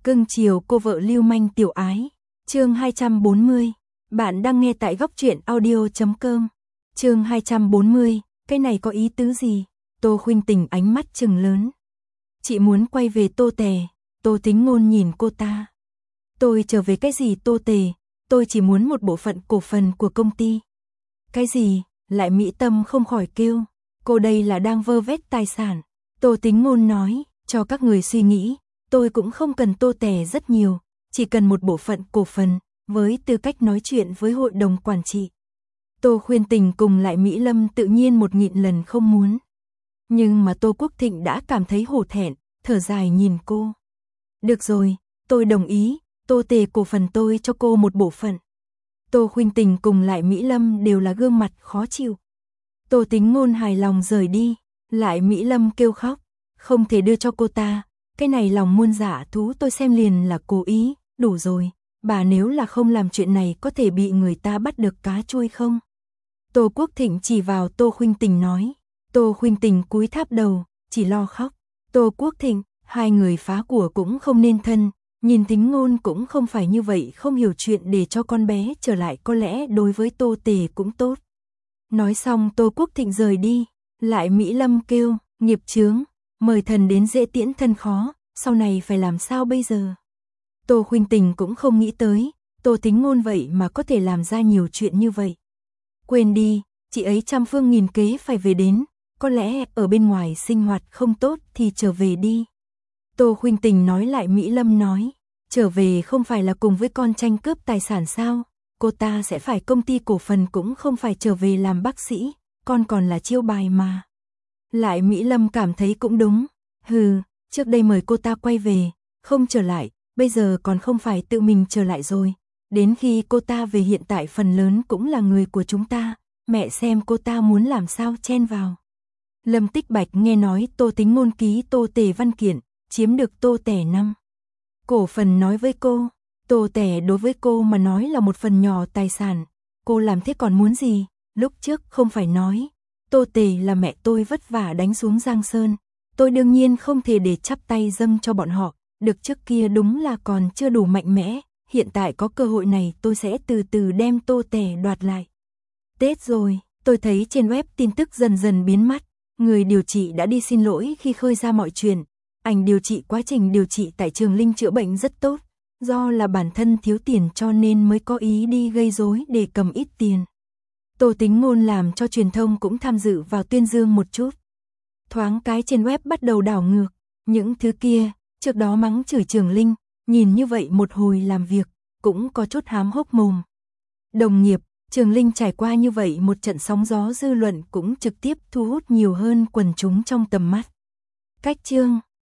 Cưng chiều cô vợ lưu manh tiểu ái. Chương 240. Bạn đang nghe tại goctruyện audio.com. Chương 240. Cái này có ý tứ gì? Tô Khuynh Tình ánh mắt trừng lớn. Chị muốn quay về Tô Tề. Tô Tính Ngôn nhìn cô ta. Tôi trở về cái gì Tô Tề? Tôi chỉ muốn một bộ phận cổ phần của công ty. Cái gì? Lại Mỹ Tâm không khỏi kêu. Cô đây là đang vơ vét tài sản. Tô Tính Ngôn nói, cho các người suy nghĩ. Tôi cũng không cần Tô Tề rất nhiều, chỉ cần một bộ phận cổ phần, với tư cách nói chuyện với hội đồng quản trị. Tô Khuynh Tình cùng lại Mỹ Lâm tự nhiên 1000 lần không muốn. Nhưng mà Tô Quốc Thịnh đã cảm thấy hổ thẹn, thở dài nhìn cô. Được rồi, tôi đồng ý, Tô Tề cổ phần tôi cho cô một bộ phận. Tô Khuynh Tình cùng lại Mỹ Lâm đều là gương mặt khó chịu. Tô Tính Ngôn hài lòng rời đi, lại Mỹ Lâm kêu khóc, không thể đưa cho cô ta. Cái này lòng muôn dạ thú tôi xem liền là cố ý, đủ rồi, bà nếu là không làm chuyện này có thể bị người ta bắt được cá trôi không? Tô Quốc Thịnh chỉ vào Tô Khuynh Tình nói. Tô Khuynh Tình cúi tháp đầu, chỉ lo khóc. Tô Quốc Thịnh, hai người phá của cũng không nên thân, nhìn Tính Ngôn cũng không phải như vậy, không hiểu chuyện để cho con bé trở lại có lẽ đối với Tô Tề cũng tốt. Nói xong Tô Quốc Thịnh rời đi, lại Mỹ Lâm kêu, nghiệp chướng. Mời thần đến dễ tiễn thân khó, sau này phải làm sao bây giờ? Tô Khuynh Tình cũng không nghĩ tới, Tô Tính Ngôn vậy mà có thể làm ra nhiều chuyện như vậy. Quên đi, chị ấy trăm phương nghìn kế phải về đến, có lẽ ở bên ngoài sinh hoạt không tốt thì trở về đi. Tô Khuynh Tình nói lại Mỹ Lâm nói, trở về không phải là cùng với con tranh cướp tài sản sao? Cô ta sẽ phải công ty cổ phần cũng không phải trở về làm bác sĩ, con còn là chiêu bài mà. Lại Mỹ Lâm cảm thấy cũng đúng, trước đây mời cô ta quay về, không trở lại, bây giờ còn không phải tự mình trở lại rồi, đến khi cô ta về hiện tại phần lớn cũng là người của chúng ta, mẹ xem cô ta muốn làm sao chen vào. Lâm Tích Bạch nghe nói Tô Tính Ngôn ký Tô Tề văn kiện, chiếm được Tô Tề 5 cổ phần nói với cô, Tô Tề đối với cô mà nói là một phần nhỏ tài sản, cô làm thế còn muốn gì, lúc trước không phải nói. Tô Tề là mẹ tôi vất vả đánh xuống Giang Sơn, tôi đương nhiên không thể để chắp tay dâng cho bọn họ, được trước kia đúng là còn chưa đủ mạnh mẽ, hiện tại có cơ hội này tôi sẽ từ từ đem Tô Tề đoạt lại. Tết rồi, tôi thấy trên web tin tức dần dần biến mất, người điều trị đã đi xin lỗi khi khơi ra mọi chuyện, ảnh điều trị quá trình điều trị tại Trường Linh chữa bệnh rất tốt, do là bản thân thiếu tiền cho nên mới có ý đi gây rối để cầm ít tiền. Tô Tính Ngôn làm cho truyền thông cũng tham dự vào tuyên dương một chút. Thoáng cái trên web bắt đầu đảo ngược, những thứ kia, trước đó mắng chửi Trường Linh, nhìn như vậy một hồi làm việc, cũng có chút hám hốc mồm. Đồng nghiệp, Trường Linh trải qua như vậy một trận sóng gió dư luận cũng trực tiếp thu hút nhiều hơn quần chúng trong tầm mắt. Cách chương